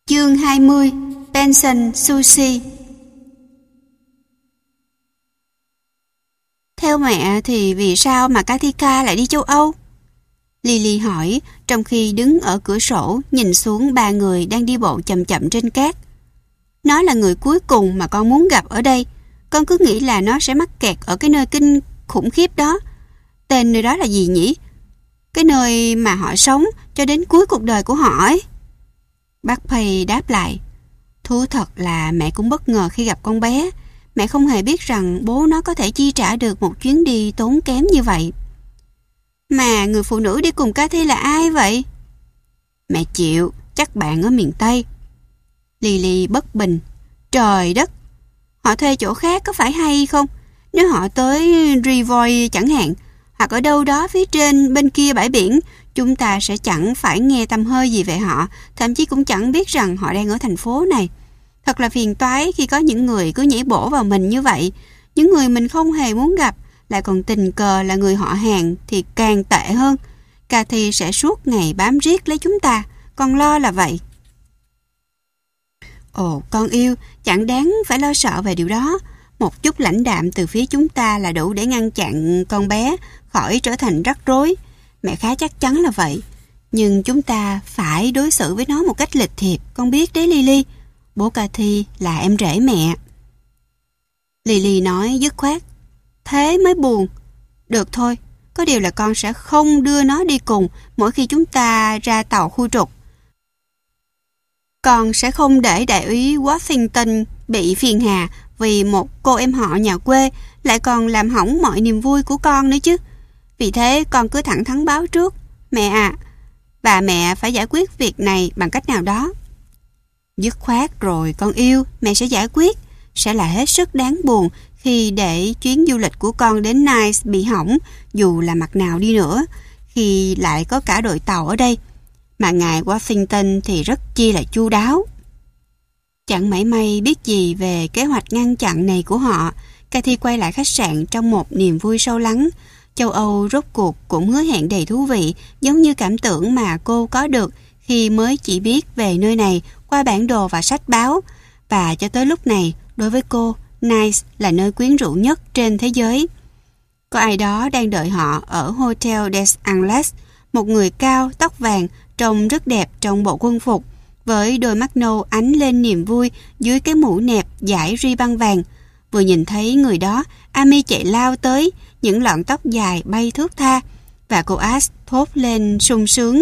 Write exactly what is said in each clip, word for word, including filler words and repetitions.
Chương hai mươi. Pension Sushi. Theo mẹ thì vì sao mà Katika lại đi châu Âu? Lily hỏi, trong khi đứng ở cửa sổ nhìn xuống ba người đang đi bộ chậm chậm trên cát. Nó là người cuối cùng mà con muốn gặp ở đây. Con cứ nghĩ là nó sẽ mắc kẹt ở cái nơi kinh khủng khiếp đó. Tên nơi đó là gì nhỉ? Cái nơi mà họ sống cho đến cuối cuộc đời của họ ấy. Bác Pay đáp lại, thú thật là mẹ cũng bất ngờ khi gặp con bé. Mẹ không hề biết rằng bố nó có thể chi trả được một chuyến đi tốn kém như vậy. Mà người phụ nữ đi cùng Cathy là ai vậy? Mẹ chịu, chắc bạn ở miền Tây. Lily bất bình. Trời đất, họ thuê chỗ khác có phải hay không? Nếu họ tới Rivoy chẳng hạn, hoặc ở đâu đó phía trên bên kia bãi biển, chúng ta sẽ chẳng phải nghe tăm hơi gì về họ, thậm chí cũng chẳng biết rằng họ đang ở thành phố này. Thật là phiền toái khi có những người cứ nhảy bổ vào mình như vậy. Những người mình không hề muốn gặp, lại còn tình cờ là người họ hàng thì càng tệ hơn. Cathy sẽ suốt ngày bám riết lấy chúng ta, con lo là vậy. Ồ, con yêu, chẳng đáng phải lo sợ về điều đó. Một chút lãnh đạm từ phía chúng ta là đủ để ngăn chặn con bé khỏi trở thành rắc rối. Mẹ khá chắc chắn là vậy. Nhưng chúng ta phải đối xử với nó một cách lịch thiệp, con biết đấy Lily. Bố Cathy là em rể mẹ. Lily nói dứt khoát. Thế mới buồn. Được thôi, có điều là con sẽ không đưa nó đi cùng mỗi khi chúng ta ra tàu khu trục. Con sẽ không để đại úy Washington bị phiền hà vì một cô em họ nhà quê lại còn làm hỏng mọi niềm vui của con nữa chứ. Vì thế con cứ thẳng thắn báo trước. Mẹ à, và mẹ phải giải quyết việc này bằng cách nào đó. Dứt khoát rồi con yêu, mẹ sẽ giải quyết. Sẽ là hết sức đáng buồn khi để chuyến du lịch của con đến Nice bị hỏng, dù là mặt nào đi nữa, khi lại có cả đội tàu ở đây. Mà ngài Washington thì rất chi là chu đáo. Chẳng mảy may biết gì về kế hoạch ngăn chặn này của họ, Cathy quay lại khách sạn trong một niềm vui sâu lắng. Châu Âu rốt cuộc cũng hứa hẹn đầy thú vị, giống như cảm tưởng mà cô có được khi mới chỉ biết về nơi này qua bản đồ và sách báo. Và cho tới lúc này, đối với cô, Nice là nơi quyến rũ nhất trên thế giới. Có ai đó đang đợi họ ở Hotel des Anglais, một người cao, tóc vàng, trông rất đẹp trong bộ quân phục, với đôi mắt nâu ánh lên niềm vui dưới cái mũ nẹp dải ri băng vàng. Vừa nhìn thấy người đó, Amy chạy lao tới, những lọn tóc dài bay thướt tha, và cô Ash thốt lên sung sướng.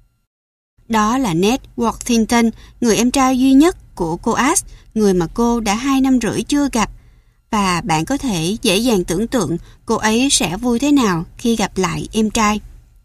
Đó là Ned Worthington, người em trai duy nhất của cô Ash, người mà cô đã hai năm rưỡi chưa gặp. Và bạn có thể dễ dàng tưởng tượng cô ấy sẽ vui thế nào khi gặp lại em trai.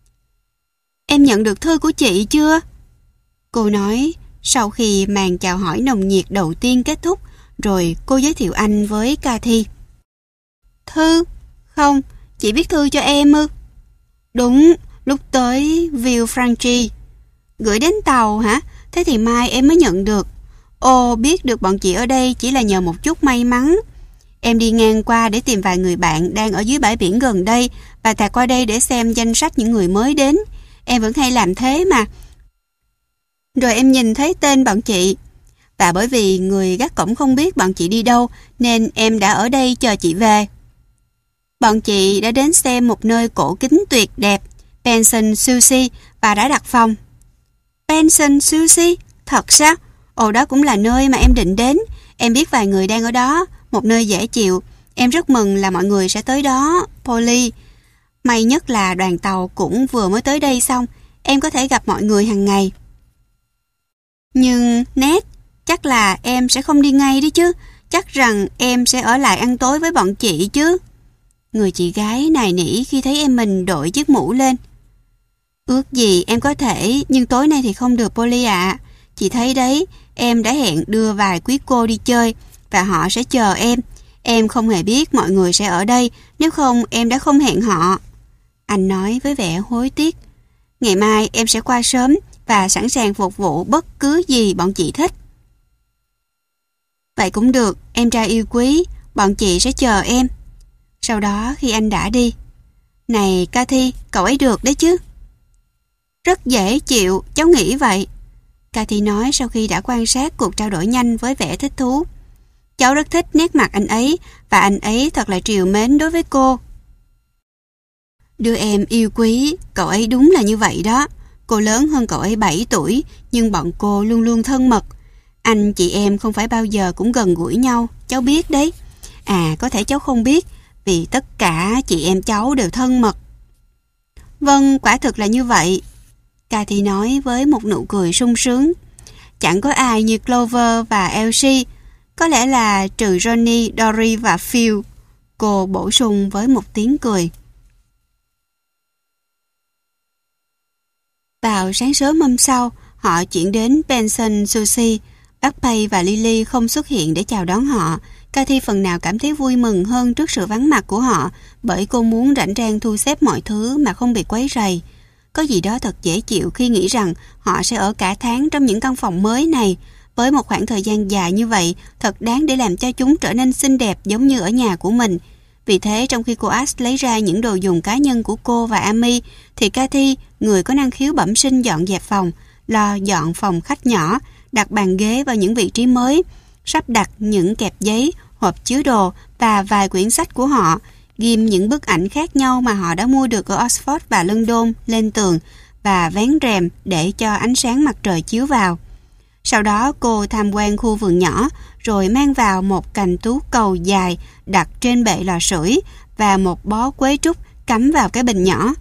Em nhận được thư của chị chưa? Cô nói, sau khi màn chào hỏi nồng nhiệt đầu tiên kết thúc, rồi cô giới thiệu anh với Cathy. Thư? Không, chị viết thư cho em ư? Đúng, lúc tới Villefranche. Gửi đến tàu hả? Thế thì mai em mới nhận được. Ồ, biết được bọn chị ở đây chỉ là nhờ một chút may mắn. Em đi ngang qua để tìm vài người bạn đang ở dưới bãi biển gần đây và tạt qua đây để xem danh sách những người mới đến. Em vẫn hay làm thế mà. Rồi em nhìn thấy tên bọn chị. Và bởi vì người gác cổng không biết bọn chị đi đâu nên em đã ở đây chờ chị về. Bọn chị đã đến xem một nơi cổ kính tuyệt đẹp, Pension Sushi, và đã đặt phòng. Pension Sushi? Thật sao? Ồ, đó cũng là nơi mà em định đến. Em biết vài người đang ở đó, một nơi dễ chịu. Em rất mừng là mọi người sẽ tới đó, Polly. May nhất là đoàn tàu cũng vừa mới tới đây xong, em có thể gặp mọi người hàng ngày. Nhưng Ned, chắc là em sẽ không đi ngay đấy chứ. Chắc rằng em sẽ ở lại ăn tối với bọn chị chứ. Người chị gái nài nỉ khi thấy em mình đội chiếc mũ lên. Ước gì em có thể, nhưng tối nay thì không được Polly ạ. À. Chị thấy đấy, em đã hẹn đưa vài quý cô đi chơi và họ sẽ chờ em. Em không hề biết mọi người sẽ ở đây, nếu không em đã không hẹn họ. Anh nói với vẻ hối tiếc. Ngày mai em sẽ qua sớm và sẵn sàng phục vụ bất cứ gì bọn chị thích. Vậy cũng được, em trai yêu quý, bọn chị sẽ chờ em. Sau đó khi anh đã đi. Này Cathy, cậu ấy được đấy chứ? Rất dễ chịu, cháu nghĩ vậy. Cathy nói sau khi đã quan sát cuộc trao đổi nhanh với vẻ thích thú. Cháu rất thích nét mặt anh ấy, và anh ấy thật là trìu mến đối với cô. Đứa em yêu quý, cậu ấy đúng là như vậy đó. Cô lớn hơn cậu ấy bảy tuổi, nhưng bọn cô luôn luôn thân mật. Anh chị em không phải bao giờ cũng gần gũi nhau, cháu biết đấy. À, có thể cháu không biết, vì tất cả chị em cháu đều thân mật. Vâng, quả thực là như vậy, Cathy nói với một nụ cười sung sướng. Chẳng có ai như Clover và Elsie, có lẽ là trừ Johnny, Dory và Phil. Cô bổ sung với một tiếng cười. Vào sáng sớm hôm sau, họ chuyển đến Pension Sushi. Bác Pay và Lily không xuất hiện để chào đón họ. Cathy phần nào cảm thấy vui mừng hơn trước sự vắng mặt của họ, bởi cô muốn rảnh rang thu xếp mọi thứ mà không bị quấy rầy. Có gì đó thật dễ chịu khi nghĩ rằng họ sẽ ở cả tháng trong những căn phòng mới này. Với một khoảng thời gian dài như vậy, thật đáng để làm cho chúng trở nên xinh đẹp giống như ở nhà của mình. Vì thế, trong khi cô Ash lấy ra những đồ dùng cá nhân của cô và Amy, thì Cathy, người có năng khiếu bẩm sinh dọn dẹp phòng, lo dọn phòng khách nhỏ, đặt bàn ghế vào những vị trí mới, sắp đặt những kẹp giấy, hộp chứa đồ và vài quyển sách của họ, ghim những bức ảnh khác nhau mà họ đã mua được ở Oxford và London lên tường và vén rèm để cho ánh sáng mặt trời chiếu vào. Sau đó cô tham quan khu vườn nhỏ, rồi mang vào một cành tú cầu dài đặt trên bệ lò sưởi và một bó quế trúc cắm vào cái bình nhỏ.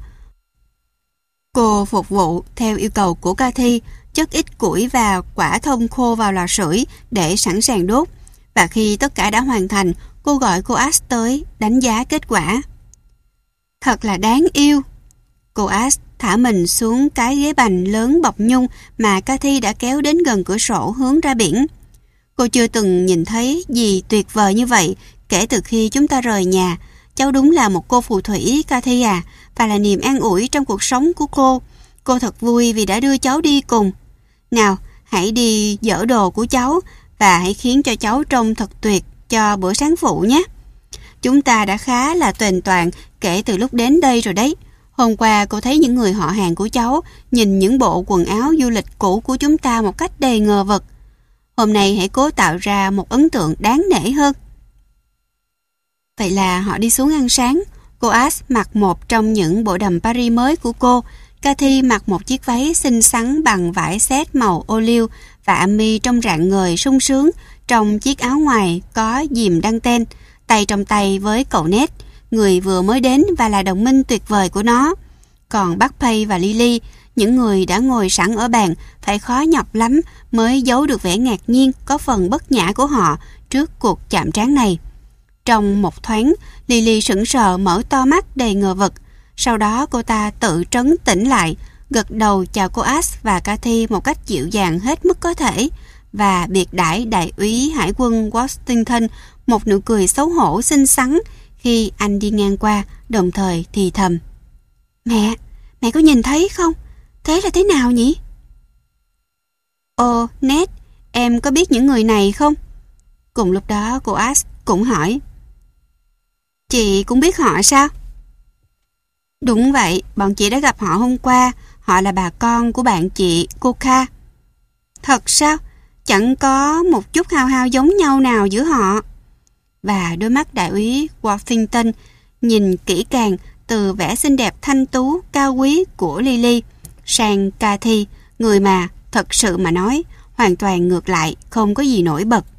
Cô phục vụ theo yêu cầu của Cathy, chất ít củi và quả thông khô vào lò sưởi để sẵn sàng đốt. Và khi tất cả đã hoàn thành, cô gọi cô Ash tới đánh giá kết quả. Thật là đáng yêu. Cô Ash thả mình xuống cái ghế bành lớn bọc nhung mà Cathy đã kéo đến gần cửa sổ hướng ra biển. Cô chưa từng nhìn thấy gì tuyệt vời như vậy kể từ khi chúng ta rời nhà. Cháu đúng là một cô phù thủy, Cathy à, và là niềm an ủi trong cuộc sống của cô. Cô thật vui vì đã đưa cháu đi cùng. Nào, hãy đi dỡ đồ của cháu và hãy khiến cho cháu trông thật tuyệt cho bữa sáng phụ nhé. Chúng ta đã khá là tuềnh toạng kể từ lúc đến đây rồi đấy. Hôm qua cô thấy những người họ hàng của cháu nhìn những bộ quần áo du lịch cũ của chúng ta một cách đầy ngờ vực. Hôm nay hãy cố tạo ra một ấn tượng đáng nể hơn. Vậy là họ đi xuống ăn sáng. Cô Ash mặc một trong những bộ đầm Paris mới của cô. Cathy mặc một chiếc váy xinh xắn bằng vải set màu ô liu và Amy trông rạng ngời sung sướng trong chiếc áo ngoài có diềm đăng ten, tay trong tay với cậu Ned, người vừa mới đến và là đồng minh tuyệt vời của nó. Còn bác Pay và Lily, những người đã ngồi sẵn ở bàn, phải khó nhọc lắm mới giấu được vẻ ngạc nhiên có phần bất nhã của họ trước cuộc chạm trán này. Trong một thoáng, Lily sững sờ mở to mắt đầy ngờ vực. Sau đó cô ta tự trấn tĩnh lại, gật đầu chào cô Ash và Cathy một cách dịu dàng hết mức có thể, và biệt đãi đại úy hải quân Washington một nụ cười xấu hổ xinh xắn khi anh đi ngang qua, đồng thời thì thầm. Mẹ, mẹ có nhìn thấy không? Thế là thế nào nhỉ? Ồ, Ned, em có biết những người này không? Cùng lúc đó cô Ash cũng hỏi. Chị cũng biết họ sao? Đúng vậy, bọn chị đã gặp họ hôm qua. Họ là bà con của bạn chị, cô Kha. Thật sao? Chẳng có một chút hao hao giống nhau nào giữa họ. Và đôi mắt đại úy Washington nhìn kỹ càng từ vẻ xinh đẹp thanh tú, cao quý của Lily sang Cathy, người mà, thật sự mà nói, hoàn toàn ngược lại, không có gì nổi bật.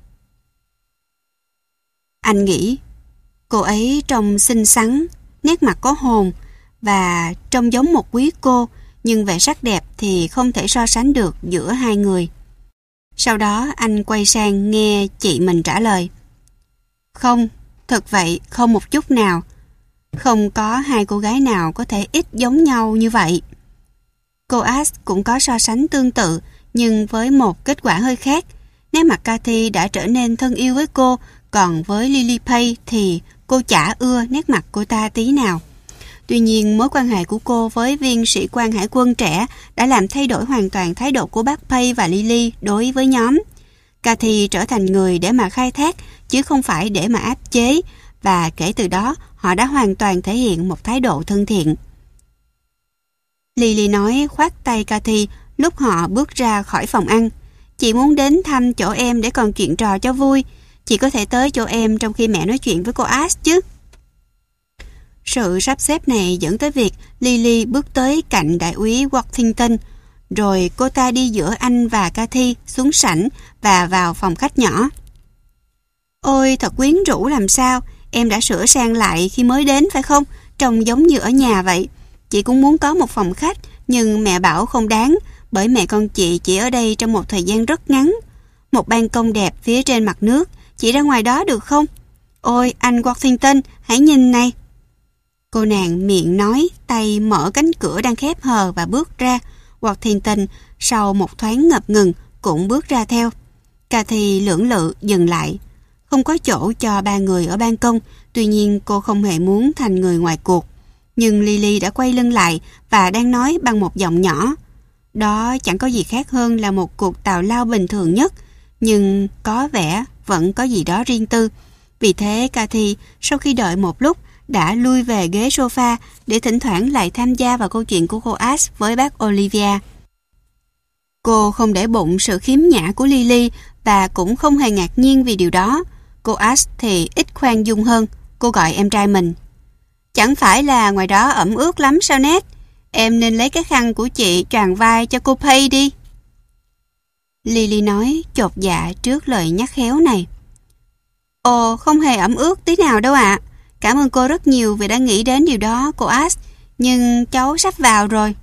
Anh nghĩ, cô ấy trông xinh xắn, nét mặt có hồn và trông giống một quý cô, nhưng về sắc đẹp thì không thể so sánh được giữa hai người. Sau đó anh quay sang nghe chị mình trả lời. Không, thật vậy, không một chút nào. Không có hai cô gái nào có thể ít giống nhau như vậy. Cô Ash cũng có so sánh tương tự, nhưng với một kết quả hơi khác. Nét mặt Cathy đã trở nên thân yêu với cô, còn với Lily Pay thì cô chả ưa nét mặt cô ta tí nào. Tuy nhiên, mối quan hệ của cô với viên sĩ quan hải quân trẻ đã làm thay đổi hoàn toàn thái độ của bác Pay và Lily đối với nhóm. Cathy trở thành người để mà khai thác, chứ không phải để mà áp chế, và kể từ đó, họ đã hoàn toàn thể hiện một thái độ thân thiện. Lily nói khoát tay Cathy lúc họ bước ra khỏi phòng ăn. Chị muốn đến thăm chỗ em để còn chuyện trò cho vui. Chị có thể tới chỗ em trong khi mẹ nói chuyện với cô Ash chứ? Sự sắp xếp này dẫn tới việc Lily bước tới cạnh đại úy Worthington, rồi cô ta đi giữa anh và Cathy xuống sảnh và vào phòng khách nhỏ. Ôi, thật quyến rũ làm sao, em đã sửa sang lại khi mới đến phải không? Trông giống như ở nhà vậy. Chị cũng muốn có một phòng khách, nhưng mẹ bảo không đáng, bởi mẹ con chị chỉ ở đây trong một thời gian rất ngắn. Một ban công đẹp phía trên mặt nước, chị ra ngoài đó được không? Ôi, anh Worthington, hãy nhìn này. Cô nàng miệng nói, tay mở cánh cửa đang khép hờ và bước ra. Worthington sau một thoáng ngập ngừng cũng bước ra theo. Cathy lưỡng lự dừng lại. Không có chỗ cho ba người ở ban công, tuy nhiên cô không hề muốn thành người ngoài cuộc. Nhưng Lily đã quay lưng lại và đang nói bằng một giọng nhỏ. Đó chẳng có gì khác hơn là một cuộc tào lao bình thường nhất, nhưng có vẻ vẫn có gì đó riêng tư. Vì thế Cathy sau khi đợi một lúc đã lui về ghế sofa để thỉnh thoảng lại tham gia vào câu chuyện của cô Ash với bác Olivia. Cô không để bụng sự khiếm nhã của Lily và cũng không hề ngạc nhiên vì điều đó. Cô Ash thì ít khoan dung hơn. Cô gọi em trai mình. Chẳng phải là ngoài đó ẩm ướt lắm sao Ned? Em nên lấy cái khăn của chị choàng vai cho cô Pay đi. Lily nói chột dạ trước lời nhắc khéo này. Ồ, không hề ẩm ướt tí nào đâu ạ. À. Cảm ơn cô rất nhiều vì đã nghĩ đến điều đó, cô Ash. Nhưng cháu sắp vào rồi.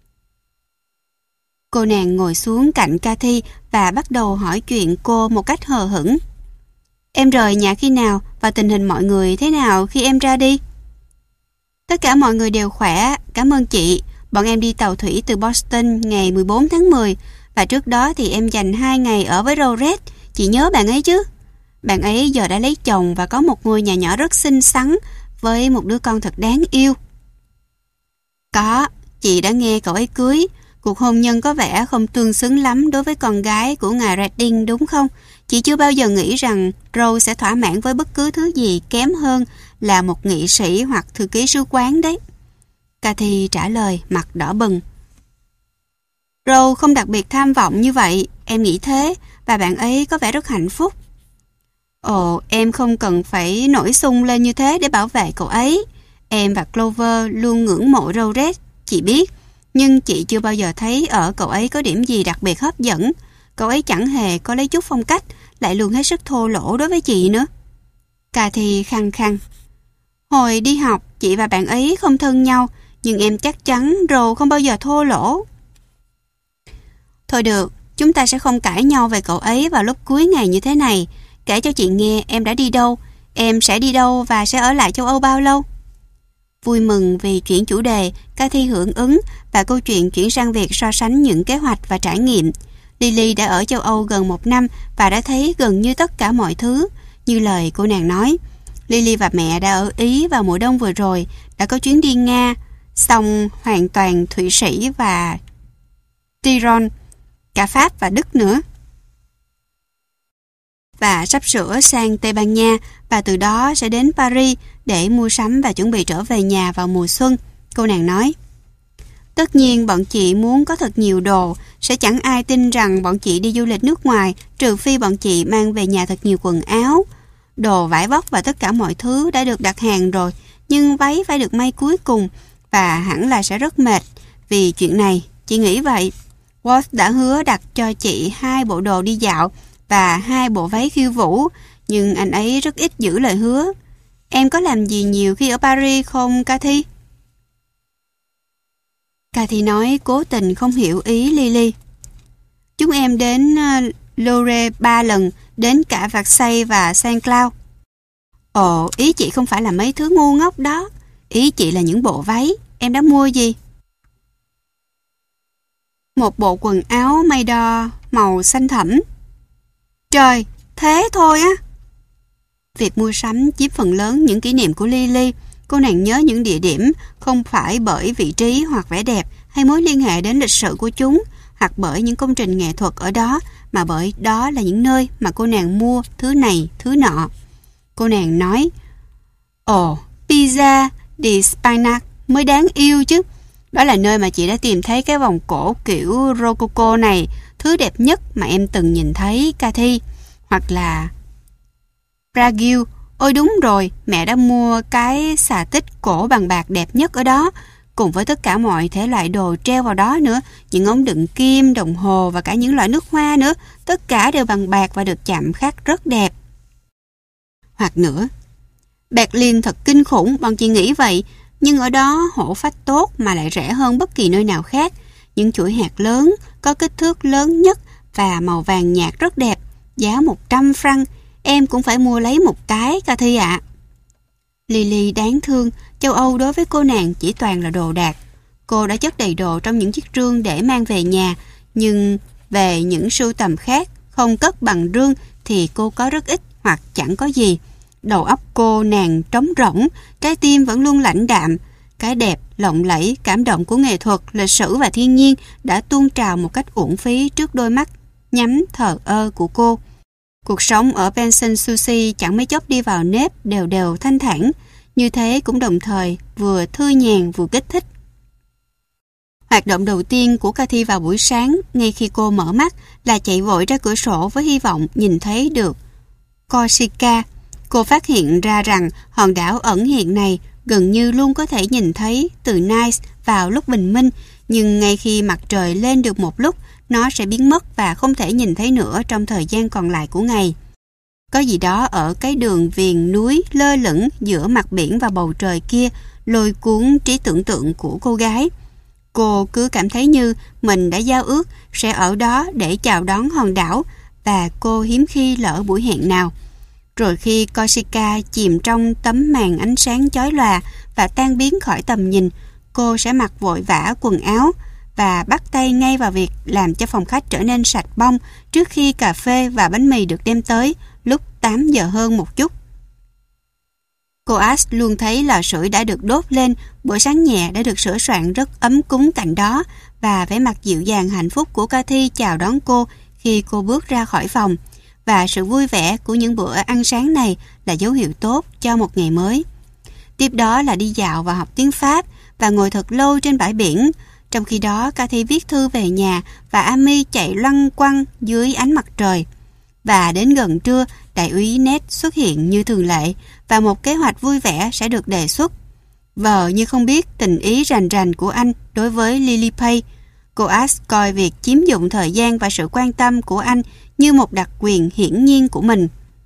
Cô nàng ngồi xuống cạnh Cathy và bắt đầu hỏi chuyện cô một cách hờ hững. Em rời nhà khi nào và tình hình mọi người thế nào khi em ra đi? Tất cả mọi người đều khỏe, cảm ơn chị. Bọn em đi tàu thủy từ Boston ngày mười bốn tháng mười và trước đó thì em dành hai ngày ở với Rowred. Chị nhớ bạn ấy chứ? Bạn ấy giờ đã lấy chồng và có một ngôi nhà nhỏ rất xinh xắn với một đứa con thật đáng yêu. Có, chị đã nghe cậu ấy cưới. Cuộc hôn nhân có vẻ không tương xứng lắm đối với con gái của ngài Redding đúng không? Chị chưa bao giờ nghĩ rằng Rose sẽ thỏa mãn với bất cứ thứ gì kém hơn là một nghị sĩ hoặc thư ký sứ quán đấy. Cathy trả lời mặt đỏ bừng. Rose không đặc biệt tham vọng như vậy, em nghĩ thế, và bạn ấy có vẻ rất hạnh phúc. Ồ, em không cần phải nổi sung lên như thế để bảo vệ cậu ấy. Em và Clover luôn ngưỡng mộ Rowred, chị biết, nhưng chị chưa bao giờ thấy ở cậu ấy có điểm gì đặc biệt hấp dẫn. Cậu ấy chẳng hề có lấy chút phong cách, lại luôn hết sức thô lỗ đối với chị nữa. Cathy khăng khăng. Hồi đi học, chị và bạn ấy không thân nhau, nhưng em chắc chắn Rose không bao giờ thô lỗ. Thôi được, chúng ta sẽ không cãi nhau về cậu ấy vào lúc cuối ngày như thế này. Kể cho chị nghe em đã đi đâu, em sẽ đi đâu và sẽ ở lại châu Âu bao lâu. Vui mừng vì chuyển chủ đề, Cathy hưởng ứng và câu chuyện chuyển sang việc so sánh những kế hoạch và trải nghiệm. Lily đã ở châu Âu gần một năm và đã thấy gần như tất cả mọi thứ. Như lời cô nàng nói, Lily và mẹ đã ở Ý vào mùa đông vừa rồi, đã có chuyến đi Nga, xong hoàn toàn Thụy Sĩ và Tyrol, cả Pháp và Đức nữa. Và sắp sửa sang Tây Ban Nha và từ đó sẽ đến Paris để mua sắm và chuẩn bị trở về nhà vào mùa xuân, cô nàng nói. Tất nhiên bọn chị muốn có thật nhiều đồ, sẽ chẳng ai tin rằng bọn chị đi du lịch nước ngoài trừ phi bọn chị mang về nhà thật nhiều quần áo. Đồ vải vóc và tất cả mọi thứ đã được đặt hàng rồi, nhưng váy phải được may cuối cùng và hẳn là sẽ rất mệt vì chuyện này, chị nghĩ vậy. Wolf đã hứa đặt cho chị hai bộ đồ đi dạo và hai bộ váy khiêu vũ, nhưng anh ấy rất ít giữ lời hứa. Em có làm gì nhiều khi ở Paris không, Cathy? Cathy nói cố tình không hiểu ý Lily. Chúng em đến uh, Louvre ba lần, đến cả Versailles và Saint Cloud. Ồ, ý chị không phải là mấy thứ ngu ngốc đó. Ý chị là những bộ váy. Em đã mua gì? Một bộ quần áo may đo màu xanh thẫm. Trời, thế thôi á. Việc mua sắm chiếm phần lớn những kỷ niệm của Lily. Cô nàng nhớ những địa điểm không phải bởi vị trí hoặc vẻ đẹp hay mối liên hệ đến lịch sử của chúng, hoặc bởi những công trình nghệ thuật ở đó, mà bởi đó là những nơi mà cô nàng mua thứ này, thứ nọ. Cô nàng nói, Ồ, pizza di Spagnac mới đáng yêu chứ. Đó là nơi mà chị đã tìm thấy cái vòng cổ kiểu Rococo này, thứ đẹp nhất mà em từng nhìn thấy, Cathy. Hoặc là Bragill. Ôi đúng rồi, mẹ đã mua cái xà tích cổ bằng bạc đẹp nhất ở đó, cùng với tất cả mọi thể loại đồ treo vào đó nữa, những ống đựng kim, đồng hồ và cả những loại nước hoa nữa, tất cả đều bằng bạc và được chạm khắc rất đẹp. Hoặc nữa, Berlin thật kinh khủng, bọn chị nghĩ vậy, nhưng ở đó hổ phách tốt mà lại rẻ hơn bất kỳ nơi nào khác. Những chuỗi hạt lớn, có kích thước lớn nhất và màu vàng nhạt rất đẹp, giá một trăm franc. Em cũng phải mua lấy một cái, Cathy ạ. À. Lily đáng thương, châu Âu đối với cô nàng chỉ toàn là đồ đạc. Cô đã chất đầy đồ trong những chiếc rương để mang về nhà, nhưng về những sưu tầm khác, không cất bằng rương thì cô có rất ít hoặc chẳng có gì. Đầu óc cô nàng trống rỗng, trái tim vẫn luôn lãnh đạm. Cái đẹp, lộng lẫy, cảm động của nghệ thuật, lịch sử và thiên nhiên đã tuôn trào một cách uổng phí trước đôi mắt nhắm thờ ơ của cô. Cuộc sống ở Pension Sushi chẳng mấy chốc đi vào nếp đều đều thanh thản, như thế cũng đồng thời vừa thư nhàn vừa kích thích. Hoạt động đầu tiên của Cathy vào buổi sáng, ngay khi cô mở mắt, là chạy vội ra cửa sổ với hy vọng nhìn thấy được Corsica. Cô phát hiện ra rằng hòn đảo ẩn hiện này gần như luôn có thể nhìn thấy từ Nice vào lúc bình minh, nhưng ngay khi mặt trời lên được một lúc, nó sẽ biến mất và không thể nhìn thấy nữa trong thời gian còn lại của ngày. Có gì đó ở cái đường viền núi lơ lửng giữa mặt biển và bầu trời kia lôi cuốn trí tưởng tượng của cô gái. Cô cứ cảm thấy như mình đã giao ước sẽ ở đó để chào đón hòn đảo, và cô hiếm khi lỡ buổi hẹn nào. Rồi khi Corsica chìm trong tấm màn ánh sáng chói lòa và tan biến khỏi tầm nhìn, cô sẽ mặc vội vã quần áo và bắt tay ngay vào việc làm cho phòng khách trở nên sạch bong trước khi cà phê và bánh mì được đem tới lúc tám giờ hơn một chút. Cô Ash luôn thấy lò sưởi đã được đốt lên, bữa sáng nhẹ đã được sửa soạn rất ấm cúng cạnh đó, và vẻ mặt dịu dàng hạnh phúc của Cathy chào đón cô khi cô bước ra khỏi phòng. Và sự vui vẻ của những bữa ăn sáng này là dấu hiệu tốt cho một ngày mới. Tiếp đó là đi dạo và học tiếng Pháp và ngồi thật lâu trên bãi biển. Trong khi đó, Cathy viết thư về nhà và Amy chạy loăn quăng dưới ánh mặt trời. Và đến gần trưa, đại úy Ned xuất hiện như thường lệ và một kế hoạch vui vẻ sẽ được đề xuất. Vờ như không biết tình ý rành rành của anh đối với Lily Pay. Cô Ash coi việc chiếm dụng thời gian và sự quan tâm của anh như một đặc quyền hiển nhiên của mình.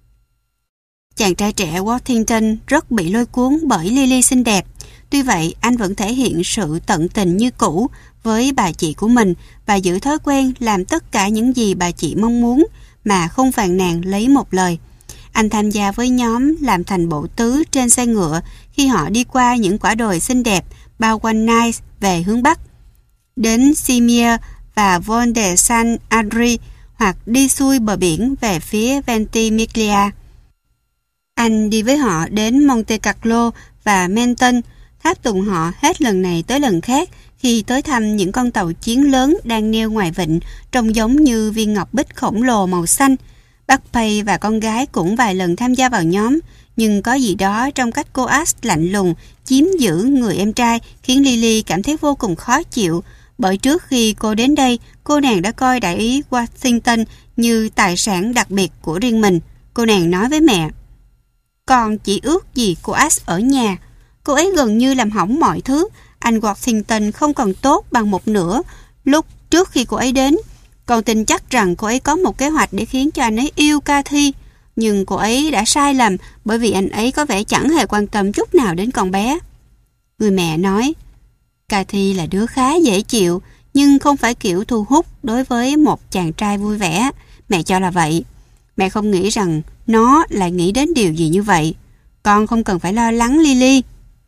Chàng trai trẻ Worthington rất bị lôi cuốn bởi Lily xinh đẹp. Tuy vậy, anh vẫn thể hiện sự tận tình như cũ với bà chị của mình và giữ thói quen làm tất cả những gì bà chị mong muốn mà không phàn nàn lấy một lời. Anh tham gia với nhóm làm thành bộ tứ trên xe ngựa khi họ đi qua những quả đồi xinh đẹp bao quanh Nice về hướng Bắc, đến Cimier và Val de San Adri, hoặc đi xuôi bờ biển về phía Ventimiglia. Anh đi với họ đến Monte Carlo và Menton, tháp tùng họ hết lần này tới lần khác khi tới thăm những con tàu chiến lớn đang neo ngoài vịnh, trông giống như viên ngọc bích khổng lồ màu xanh. Bác Pay và con gái cũng vài lần tham gia vào nhóm, nhưng có gì đó trong cách cô Ash lạnh lùng chiếm giữ người em trai khiến Lily cảm thấy vô cùng khó chịu. Bởi trước khi cô đến đây, cô nàng đã coi đại úy Worthington như tài sản đặc biệt của riêng mình. Cô nàng nói với mẹ: "Con chỉ ước gì cô Ash ở nhà. Cô ấy gần như làm hỏng mọi thứ. Anh Worthington không còn tốt bằng một nửa lúc trước khi cô ấy đến. Con tin chắc rằng cô ấy có một kế hoạch để khiến cho anh ấy yêu Cathy. Nhưng cô ấy đã sai lầm bởi vì anh ấy có vẻ chẳng hề quan tâm chút nào đến con bé." Người mẹ nói: "Cathy là đứa khá dễ chịu, nhưng không phải kiểu thu hút đối với một chàng trai vui vẻ. Mẹ cho là vậy. Mẹ không nghĩ rằng nó lại nghĩ đến điều gì như vậy. Con không cần phải lo lắng, Lily."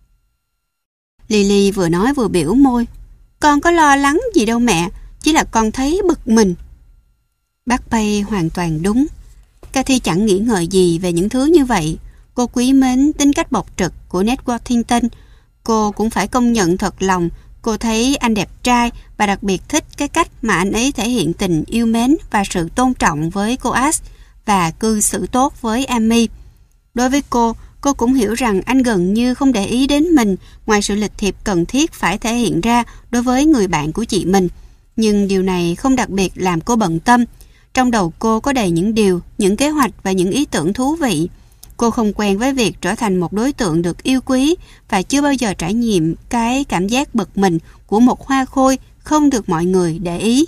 Lily vừa nói vừa biểu môi: "Con có lo lắng gì đâu mẹ, chỉ là con thấy bực mình." Bác Pay hoàn toàn đúng. Cathy chẳng nghĩ ngợi gì về những thứ như vậy. Cô quý mến tính cách bộc trực của Ned Worthington. Cô cũng phải công nhận thật lòng, cô thấy anh đẹp trai và đặc biệt thích cái cách mà anh ấy thể hiện tình yêu mến và sự tôn trọng với cô Ash và cư xử tốt với Amy. Đối với cô, cô cũng hiểu rằng anh gần như không để ý đến mình ngoài sự lịch thiệp cần thiết phải thể hiện ra đối với người bạn của chị mình. Nhưng điều này không đặc biệt làm cô bận tâm. Trong đầu cô có đầy những điều, những kế hoạch và những ý tưởng thú vị. Cô không quen với việc trở thành một đối tượng được yêu quý và chưa bao giờ trải nghiệm cái cảm giác bực mình của một hoa khôi không được mọi người để ý.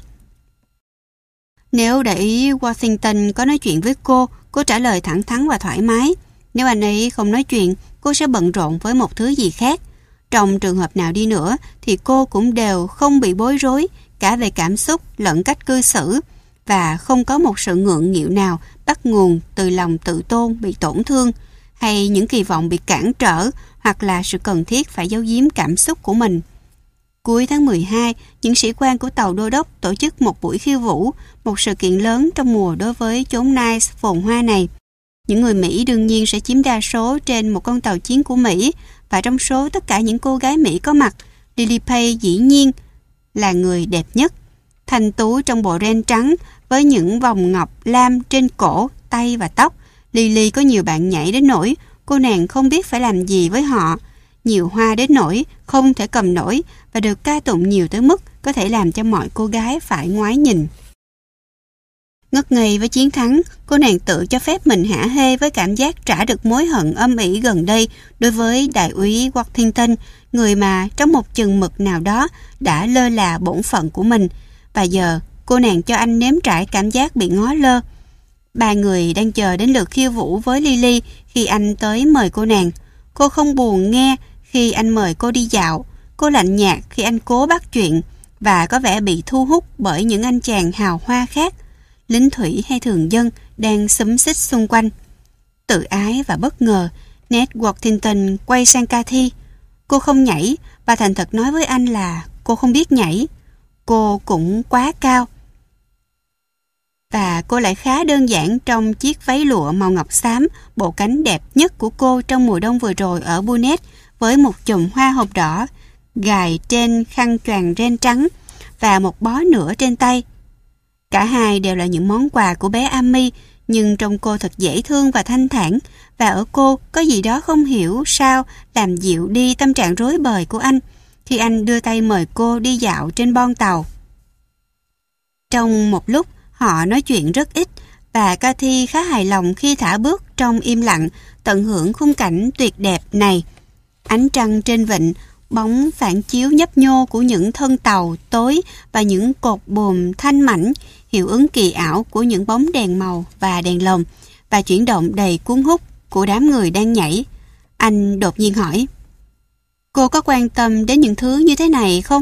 Nếu để ý Washington có nói chuyện với cô, cô trả lời thẳng thắn và thoải mái. Nếu anh ấy không nói chuyện, cô sẽ bận rộn với một thứ gì khác. Trong trường hợp nào đi nữa thì cô cũng đều không bị bối rối cả về cảm xúc lẫn cách cư xử, và không có một sự ngượng nghịu nào bắt nguồn từ lòng tự tôn bị tổn thương, hay những kỳ vọng bị cản trở, hoặc là sự cần thiết phải giấu giếm cảm xúc của mình. Cuối tháng mười hai, những sĩ quan của tàu đô đốc tổ chức một buổi khiêu vũ, một sự kiện lớn trong mùa đối với chốn Nice phồn hoa này. Những người Mỹ đương nhiên sẽ chiếm đa số trên một con tàu chiến của Mỹ, và trong số tất cả những cô gái Mỹ có mặt, Lily Page dĩ nhiên là người đẹp nhất. Thanh tú trong bộ ren trắng với những vòng ngọc lam trên cổ, tay và tóc. Lily có nhiều bạn nhảy đến nỗi cô nàng không biết phải làm gì với họ. Nhiều hoa đến nỗi không thể cầm nổi, và được ca tụng nhiều tới mức có thể làm cho mọi cô gái phải ngoái nhìn. Ngất ngây với chiến thắng, cô nàng tự cho phép mình hả hê với cảm giác trả được mối hận âm ỉ gần đây đối với đại úy Worthington, người mà trong một chừng mực nào đó đã lơ là bổn phận của mình. Và giờ cô nàng cho anh nếm trải cảm giác bị ngó lơ. Ba người đang chờ đến lượt khiêu vũ với Lily khi anh tới mời cô nàng. Cô không buồn nghe khi anh mời cô đi dạo. Cô lạnh nhạt khi anh cố bắt chuyện, và có vẻ bị thu hút bởi những anh chàng hào hoa khác, lính thủy hay thường dân đang xúm xít xung quanh. Tự ái và bất ngờ, Ned Worthington quay sang Cathy. Cô không nhảy, và thành thật nói với anh là cô không biết nhảy. Cô cũng quá cao. Và cô lại khá đơn giản trong chiếc váy lụa màu ngọc xám, bộ cánh đẹp nhất của cô trong mùa đông vừa rồi ở Bunnet, với một chùm hoa hồng đỏ gài trên khăn choàng ren trắng và một bó nữa trên tay. Cả hai đều là những món quà của bé Amy, nhưng trông cô thật dễ thương và thanh thản, và ở cô có gì đó không hiểu sao làm dịu đi tâm trạng rối bời của anh khi anh đưa tay mời cô đi dạo trên bon tàu. Trong một lúc, họ nói chuyện rất ít, và Cathy khá hài lòng khi thả bước trong im lặng, tận hưởng khung cảnh tuyệt đẹp này. Ánh trăng trên vịnh, bóng phản chiếu nhấp nhô của những thân tàu tối và những cột buồm thanh mảnh, hiệu ứng kỳ ảo của những bóng đèn màu và đèn lồng, và chuyển động đầy cuốn hút của đám người đang nhảy. Anh đột nhiên hỏi: "Cô có quan tâm đến những thứ như thế này không?"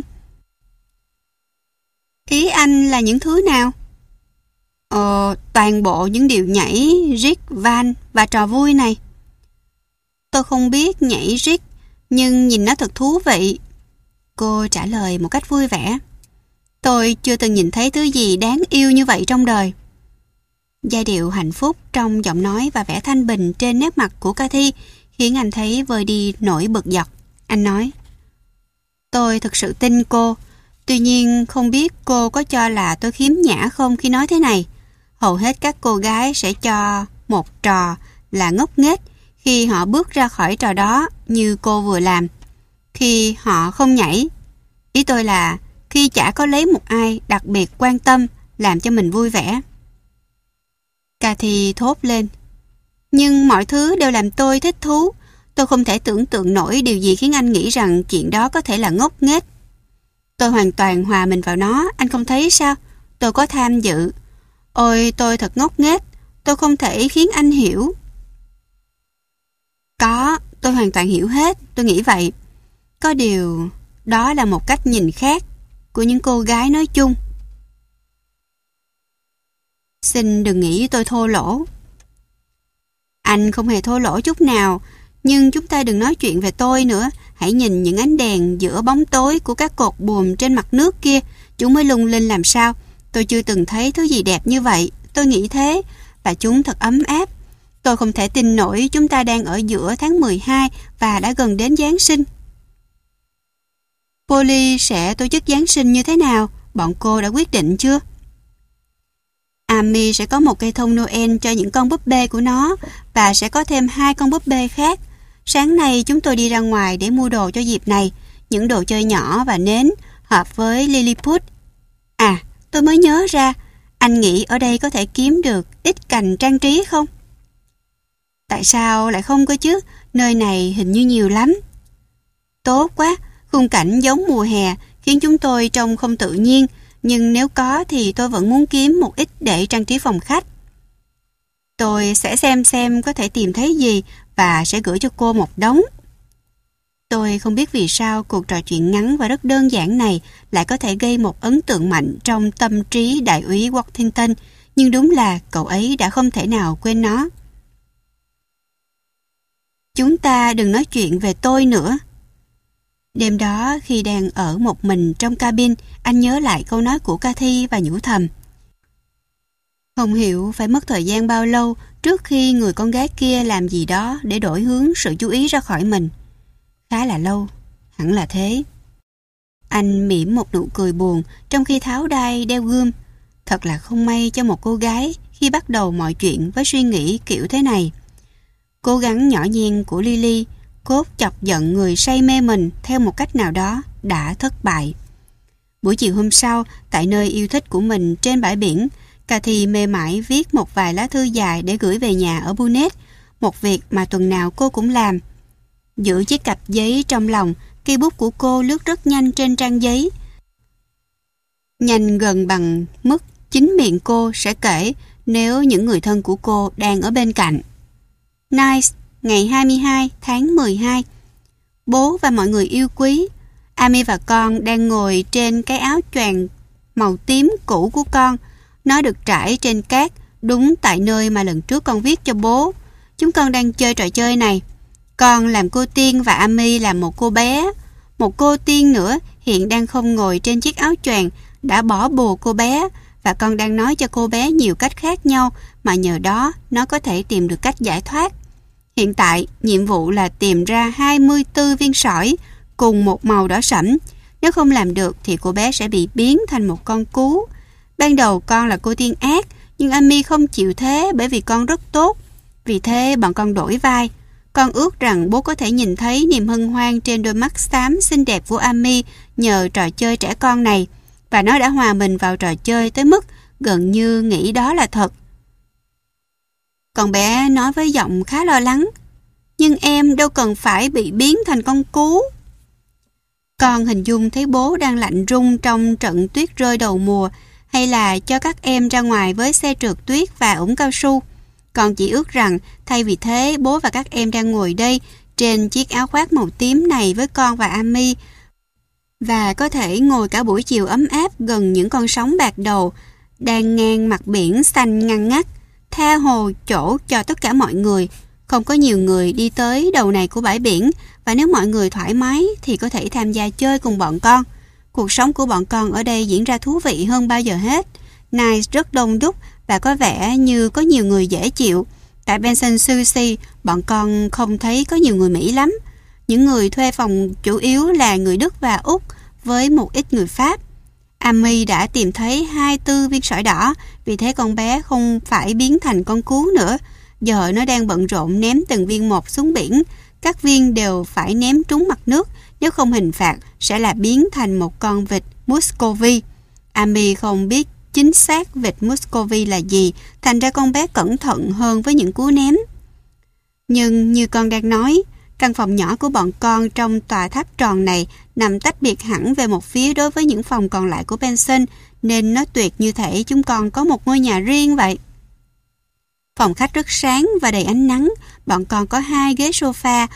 "Ý anh là những thứ nào?" Ờ, toàn bộ những điều nhảy, rig, van và trò vui này. "Tôi không biết nhảy rig, nhưng nhìn nó thật thú vị." Cô trả lời một cách vui vẻ. "Tôi chưa từng nhìn thấy thứ gì đáng yêu như vậy trong đời." Giai điệu hạnh phúc trong giọng nói và vẻ thanh bình trên nét mặt của Cathy khiến anh thấy vơi đi nỗi bực dọc. Anh nói: "Tôi thực sự tin cô. Tuy nhiên không biết cô có cho là tôi khiếm nhã không khi nói thế này. Hầu hết các cô gái sẽ cho một trò là ngốc nghếch khi họ bước ra khỏi trò đó như cô vừa làm. Khi họ không nhảy. Ý tôi là khi chả có lấy một ai đặc biệt quan tâm làm cho mình vui vẻ." Cathy thốt lên: "Nhưng mọi thứ đều làm tôi thích thú. Tôi không thể tưởng tượng nổi điều gì khiến anh nghĩ rằng chuyện đó có thể là ngốc nghếch. Tôi hoàn toàn hòa mình vào nó, anh không thấy sao? Tôi có tham dự. Ôi, tôi thật ngốc nghếch. Tôi không thể khiến anh hiểu." "Có, tôi hoàn toàn hiểu hết, tôi nghĩ vậy. Có điều, đó là một cách nhìn khác của những cô gái nói chung." "Xin đừng nghĩ tôi thô lỗ." "Anh không hề thô lỗ chút nào, nhưng chúng ta đừng nói chuyện về tôi nữa. Hãy nhìn những ánh đèn giữa bóng tối của các cột buồm trên mặt nước kia, chúng mới lung linh làm sao. Tôi chưa từng thấy thứ gì đẹp như vậy, tôi nghĩ thế, và chúng thật ấm áp. Tôi không thể tin nổi chúng ta đang ở giữa tháng mười hai và đã gần đến Giáng sinh." "Polly sẽ tổ chức Giáng sinh như thế nào? Bọn cô đã quyết định chưa?" Amy sẽ có một cây thông Noel cho những con búp bê của nó và sẽ có thêm hai con búp bê khác. Sáng nay chúng tôi đi ra ngoài để mua đồ cho dịp này, những đồ chơi nhỏ và nến hợp với Lilliput. À, tôi mới nhớ ra, anh nghĩ ở đây có thể kiếm được ít cành trang trí không? Tại sao lại không cơ chứ? Nơi này hình như nhiều lắm. Tốt quá, khung cảnh giống mùa hè khiến chúng tôi trông không tự nhiên, nhưng nếu có thì tôi vẫn muốn kiếm một ít để trang trí phòng khách. Tôi sẽ xem xem có thể tìm thấy gì và sẽ gửi cho cô một đống. Tôi không biết vì sao cuộc trò chuyện ngắn và rất đơn giản này lại có thể gây một ấn tượng mạnh trong tâm trí đại úy Worthington, nhưng đúng là cậu ấy đã không thể nào quên nó. Chúng ta đừng nói chuyện về tôi nữa. Đêm đó khi đang ở một mình trong cabin, anh nhớ lại câu nói của Cathy và nhủ thầm. Không hiểu phải mất thời gian bao lâu trước khi người con gái kia làm gì đó để đổi hướng sự chú ý ra khỏi mình. Khá là lâu, hẳn là thế. Anh mỉm một nụ cười buồn trong khi tháo đai đeo gươm. Thật là không may cho một cô gái khi bắt đầu mọi chuyện với suy nghĩ kiểu thế này. Cố gắng nhỏ nhen của Lily, cốt chọc giận người say mê mình theo một cách nào đó, đã thất bại. Buổi chiều hôm sau, tại nơi yêu thích của mình trên bãi biển, Cathy mê mải viết một vài lá thư dài để gửi về nhà ở Bunnet, một việc mà tuần nào cô cũng làm. Giữ chiếc cặp giấy trong lòng, cây bút của cô lướt rất nhanh trên trang giấy. Nhanh gần bằng mức chính miệng cô sẽ kể nếu những người thân của cô đang ở bên cạnh. Nice, ngày hai mươi hai tháng mười hai. Bố và mọi người yêu quý, Amy và con đang ngồi trên cái áo choàng màu tím cũ của con. Nó được trải trên cát, đúng tại nơi mà lần trước con viết cho bố. Chúng con đang chơi trò chơi này. Con làm cô tiên và Amy làm một cô bé. Một cô tiên nữa hiện đang không ngồi trên chiếc áo choàng, đã bỏ bồ cô bé, và con đang nói cho cô bé nhiều cách khác nhau mà nhờ đó nó có thể tìm được cách giải thoát. Hiện tại, nhiệm vụ là tìm ra hai mươi tư viên sỏi cùng một màu đỏ sẫm. Nếu không làm được thì cô bé sẽ bị biến thành một con cú. Ban đầu con là cô tiên ác, nhưng Amy không chịu thế bởi vì con rất tốt. Vì thế bọn con đổi vai. Con ước rằng bố có thể nhìn thấy niềm hân hoan trên đôi mắt xám xinh đẹp của Amy nhờ trò chơi trẻ con này, và nó đã hòa mình vào trò chơi tới mức gần như nghĩ đó là thật. Con bé nói với giọng khá lo lắng. Nhưng em đâu cần phải bị biến thành con cú. Con hình dung thấy bố đang lạnh run trong trận tuyết rơi đầu mùa, hay là cho các em ra ngoài với xe trượt tuyết và ủng cao su. Con chỉ ước rằng thay vì thế bố và các em đang ngồi đây trên chiếc áo khoác màu tím này với con và Amy, và có thể ngồi cả buổi chiều ấm áp gần những con sóng bạc đầu đang ngang mặt biển xanh ngăn ngắt, tha hồ chỗ cho tất cả mọi người. Không có nhiều người đi tới đầu này của bãi biển, và nếu mọi người thoải mái thì có thể tham gia chơi cùng bọn con. Cuộc sống của bọn con ở đây diễn ra thú vị hơn bao giờ hết. Nice rất đông đúc và có vẻ như có nhiều người dễ chịu. Tại Benson Sushi, bọn con không thấy có nhiều người Mỹ lắm. Những người thuê phòng chủ yếu là người Đức và Úc, với một ít người Pháp. Amy đã tìm thấy hai tư viên sỏi đỏ, vì thế con bé không phải biến thành con cú nữa. Giờ nó đang bận rộn ném từng viên một xuống biển. Các viên đều phải ném trúng mặt nước, nếu không hình phạt sẽ là biến thành một con vịt Muscovy. Amy không biết chính xác vịt Muscovy là gì, thành ra con bé cẩn thận hơn với những cú ném. Nhưng như con đang nói, căn phòng nhỏ của bọn con trong tòa tháp tròn này nằm tách biệt hẳn về một phía đối với những phòng còn lại của Benson, nên nó tuyệt như thể chúng con có một ngôi nhà riêng vậy. Phòng khách rất sáng và đầy ánh nắng. Bọn con có hai ghế sofa,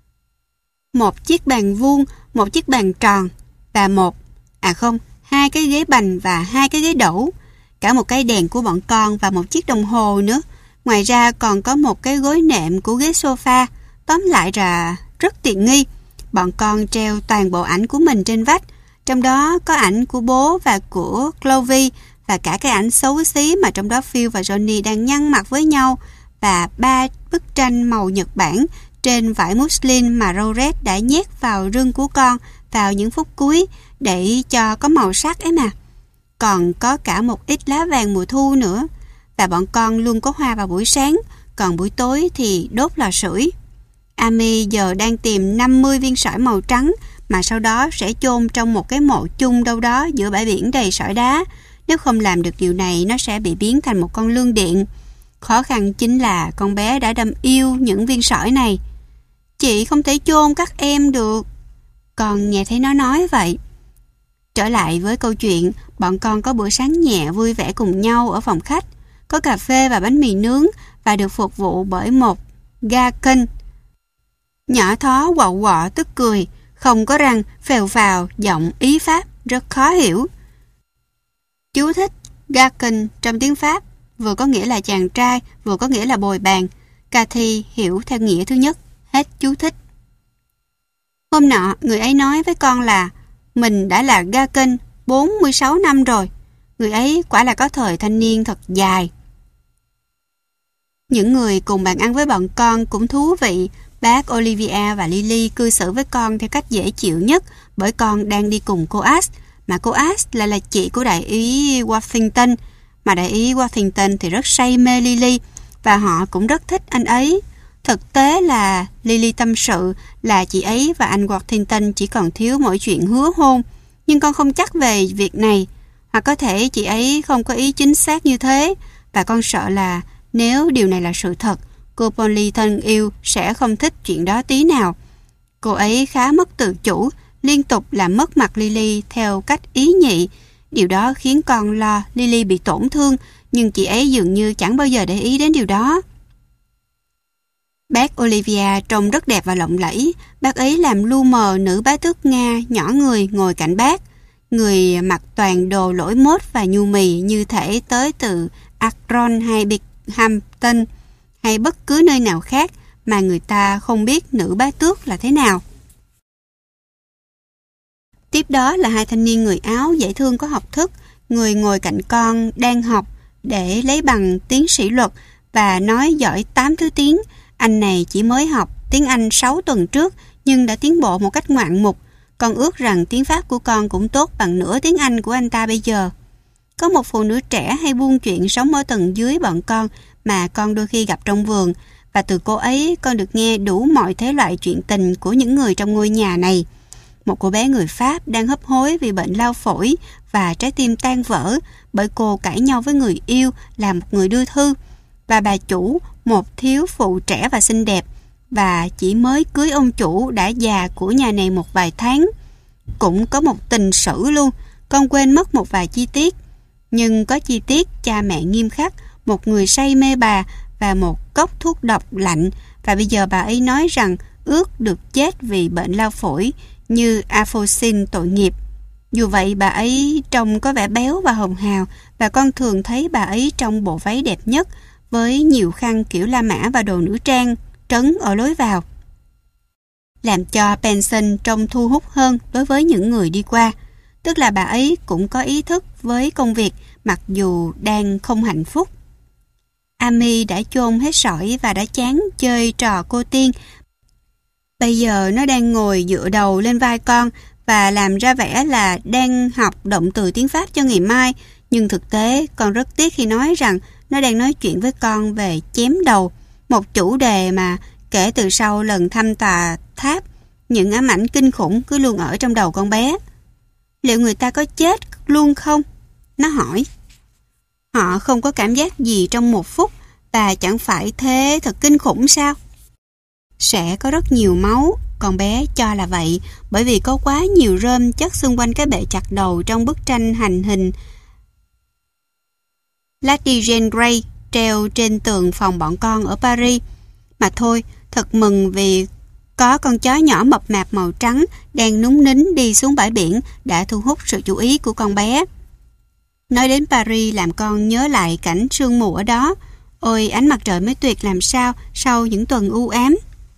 một chiếc bàn vuông, một chiếc bàn tròn và một, à không, hai cái ghế bành và hai cái ghế đẩu. Cả một cái đèn của bọn con và một chiếc đồng hồ nữa. Ngoài ra còn có một cái gối nệm của ghế sofa. Tóm lại là rất tiện nghi. Bọn con treo toàn bộ ảnh của mình trên vách. Trong đó có ảnh của bố và của Chloe, và cả cái ảnh xấu xí mà trong đó Phil và Johnny đang nhăn mặt với nhau, và ba bức tranh màu Nhật Bản trên vải muslin mà Rose đã nhét vào rương của con vào những phút cuối để cho có màu sắc ấy mà. Còn có cả một ít lá vàng mùa thu nữa. và bọn con luôn có hoa vào buổi sáng, còn buổi tối thì đốt lò sưởi. Amy giờ đang tìm năm mươi viên sỏi màu trắng mà sau đó sẽ chôn trong một cái mộ chung đâu đó giữa bãi biển đầy sỏi đá. Nếu không làm được điều này, nó sẽ bị biến thành một con lương điện. Khó khăn chính là con bé đã đâm yêu những viên sỏi này. Chị không thể chôn các em được. Con nghe thấy nó nói vậy. Trở lại với câu chuyện, bọn con có bữa sáng nhẹ vui vẻ cùng nhau ở phòng khách. Có cà phê và bánh mì nướng và được phục vụ bởi một Gaken. Nhỏ thó quạo quọ tức cười, không có răng, phèo phào, giọng Ý Pháp, rất khó hiểu. Chú thích Gaken trong tiếng Pháp vừa có nghĩa là chàng trai, vừa có nghĩa là bồi bàn. Cathy hiểu theo nghĩa thứ nhất. Hết chú thích. Hôm nọ, người ấy nói với con là mình đã là Gaken bốn mươi sáu năm rồi. Người ấy quả là có thời thanh niên thật dài. Những người cùng bàn ăn với bọn con cũng thú vị. Bác Olivia và Lily cư xử với con theo cách dễ chịu nhất bởi con đang đi cùng cô Ash, mà cô Ash lại là chị của đại úy Worthington, mà đại úy Worthington thì rất say mê Lily và họ cũng rất thích anh ấy. Thực tế là Lily tâm sự là chị ấy và anh Worthington chỉ còn thiếu mỗi chuyện hứa hôn, nhưng con không chắc về việc này, hoặc có thể chị ấy không có ý chính xác như thế, và con sợ là nếu điều này là sự thật, cô Polly thân yêu sẽ không thích chuyện đó tí nào. Cô ấy khá mất tự chủ, liên tục làm mất mặt Lily theo cách ý nhị. Điều đó khiến con lo Lily bị tổn thương, nhưng chị ấy dường như chẳng bao giờ để ý đến điều đó. Bác Olivia trông rất đẹp và lộng lẫy. Bác ấy làm lu mờ nữ bá tước Nga nhỏ người ngồi cạnh bác. Người mặc toàn đồ lỗi mốt và nhu mì như thể tới từ Akron hay Binghamton hay bất cứ nơi nào khác mà người ta không biết nữ bá tước là thế nào. Tiếp đó là hai thanh niên người Áo dễ thương có học thức. Người ngồi cạnh con đang học để lấy bằng tiến sĩ luật và nói giỏi tám thứ tiếng. Anh này chỉ mới học tiếng Anh sáu tuần trước nhưng đã tiến bộ một cách ngoạn mục. Con ước rằng tiếng Pháp của con cũng tốt bằng nửa tiếng Anh của anh ta bây giờ. Có một phụ nữ trẻ hay buôn chuyện sống ở tầng dưới bọn con mà con đôi khi gặp trong vườn, và từ cô ấy con được nghe đủ mọi thể loại chuyện tình của những người trong ngôi nhà này. Một cô bé người Pháp đang hấp hối vì bệnh lao phổi và trái tim tan vỡ bởi cô cãi nhau với người yêu là một người đưa thư, và bà chủ, một thiếu phụ trẻ và xinh đẹp, và chỉ mới cưới ông chủ đã già của nhà này một vài tháng. Cũng có một tình sử luôn, con quên mất một vài chi tiết. Nhưng có chi tiết cha mẹ nghiêm khắc, một người say mê bà và một cốc thuốc độc lạnh, và bây giờ bà ấy nói rằng ước được chết vì bệnh lao phổi như Alphonsine tội nghiệp. Dù vậy bà ấy trông có vẻ béo và hồng hào, và con thường thấy bà ấy trong bộ váy đẹp nhất với nhiều khăn kiểu La Mã và đồ nữ trang trấn ở lối vào, làm cho Benson trông thu hút hơn đối với những người đi qua. Tức là bà ấy cũng có ý thức với công việc mặc dù đang không hạnh phúc. Amy đã chôn hết sỏi và đã chán chơi trò cô tiên. Bây giờ nó đang ngồi dựa đầu lên vai con và làm ra vẻ là đang học động từ tiếng Pháp cho ngày mai, nhưng thực tế con rất tiếc khi nói rằng nó đang nói chuyện với con về chém đầu, một chủ đề mà kể từ sau lần thăm tòa tháp, những ám ảnh kinh khủng cứ luôn ở trong đầu con bé. Liệu người ta có chết luôn không? Nó hỏi. Họ không có cảm giác gì trong một phút, và chẳng phải thế thật kinh khủng sao? Sẽ có rất nhiều máu, con bé cho là vậy, bởi vì có quá nhiều rơm chất xung quanh cái bệ chặt đầu trong bức tranh hành hình Lady Jane Grey treo trên tường phòng bọn con ở Paris. Mà thôi, thật mừng vì có con chó nhỏ mập mạp màu trắng đang núng nính đi xuống bãi biển đã thu hút sự chú ý của con bé. Nói đến Paris làm con nhớ lại cảnh sương mù ở đó. Ôi, ánh mặt trời mới tuyệt làm sao sau những tuần u ám.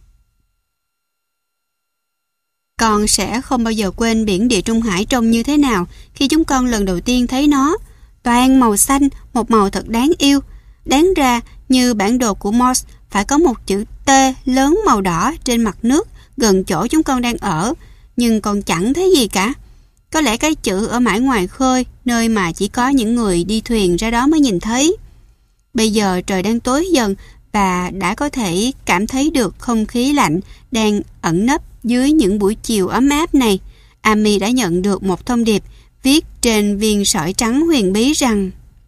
Con sẽ không bao giờ quên biển Địa Trung Hải trông như thế nào khi chúng con lần đầu tiên thấy nó. Toàn màu xanh, một màu thật đáng yêu. Đáng ra như bản đồ của Morse phải có một chữ T lớn màu đỏ trên mặt nước gần chỗ chúng con đang ở, nhưng còn chẳng thấy gì cả. Có lẽ cái chữ ở mãi ngoài khơi, nơi mà chỉ có những người đi thuyền ra đó mới nhìn thấy. Bây giờ trời đang tối dần và đã có thể cảm thấy được không khí lạnh đang ẩn nấp dưới những buổi chiều ấm áp này. Amy đã nhận được một thông điệp viết trên viên sỏi trắng huyền bí rằng...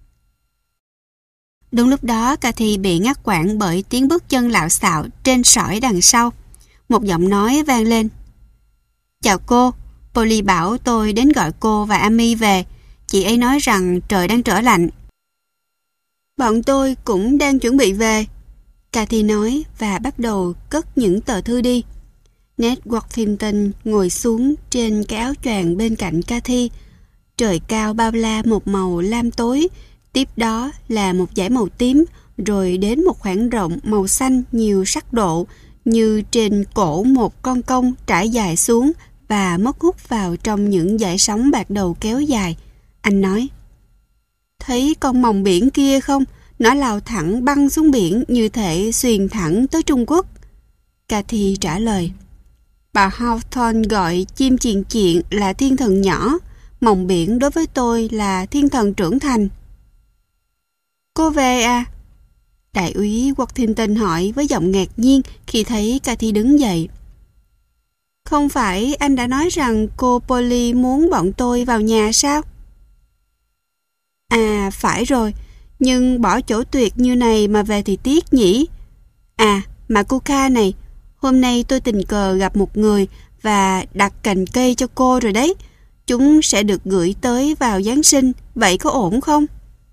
Đúng lúc đó, Cathy bị ngắt quãng bởi tiếng bước chân lạo xạo trên sỏi đằng sau. Một giọng nói vang lên. Chào cô, Polly bảo tôi đến gọi cô và Amy về. Chị ấy nói rằng trời đang trở lạnh. Bọn tôi cũng đang chuẩn bị về, Cathy nói và bắt đầu cất những tờ thư đi. Ned Worthington ngồi xuống trên cái áo choàng bên cạnh Cathy. Trời cao bao la một màu lam tối, tiếp đó là một dải màu tím, rồi đến một khoảng rộng màu xanh nhiều sắc độ, như trên cổ một con công trải dài xuống và mất hút vào trong những dải sóng bạc đầu kéo dài. Anh nói, thấy con mòng biển kia không? Nó lao thẳng băng xuống biển như thể xuyên thẳng tới Trung Quốc. Cathy trả lời, bà Hawthorne gọi chim chiền chiện là thiên thần nhỏ, mòng biển đối với tôi là thiên thần trưởng thành. Cô về à? Đại úy Worthington hỏi với giọng ngạc nhiên khi thấy Cathy đứng dậy. Không phải anh đã nói rằng cô Polly muốn bọn tôi vào nhà sao? À, phải rồi, nhưng bỏ chỗ tuyệt như này mà về thì tiếc nhỉ. À, mà cô Kha này, hôm nay tôi tình cờ gặp một người và đặt cành cây cho cô rồi đấy. Chúng sẽ được gửi tới vào Giáng sinh, vậy có ổn không?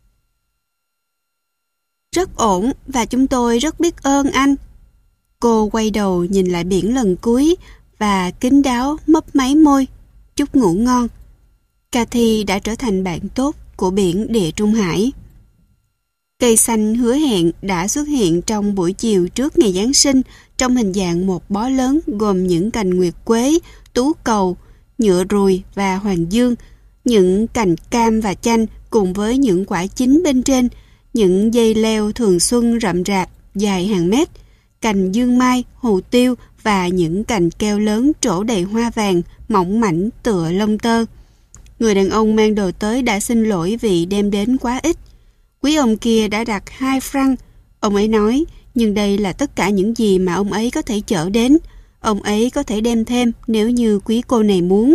Rất ổn và chúng tôi rất biết ơn anh. Cô quay đầu nhìn lại biển lần cuối và kín đáo mấp máy môi, chúc ngủ ngon. Cathy đã trở thành bạn tốt của biển Địa Trung Hải. Cây xanh hứa hẹn đã xuất hiện trong buổi chiều trước ngày Giáng sinh trong hình dạng một bó lớn gồm những cành nguyệt quế, tú cầu, nhựa ruồi và hoàng dương, những cành cam và chanh cùng với những quả chín bên trên, những dây leo thường xuân rậm rạp dài hàng mét, cành dương mai, hồ tiêu và những cành keo lớn trổ đầy hoa vàng mỏng mảnh tựa lông tơ. Người đàn ông mang đồ tới đã xin lỗi vì đem đến quá ít. Quý ông kia đã đặt hai franc. Ông ấy nói, nhưng đây là tất cả những gì mà ông ấy có thể chở đến. Ông ấy có thể đem thêm nếu như quý cô này muốn.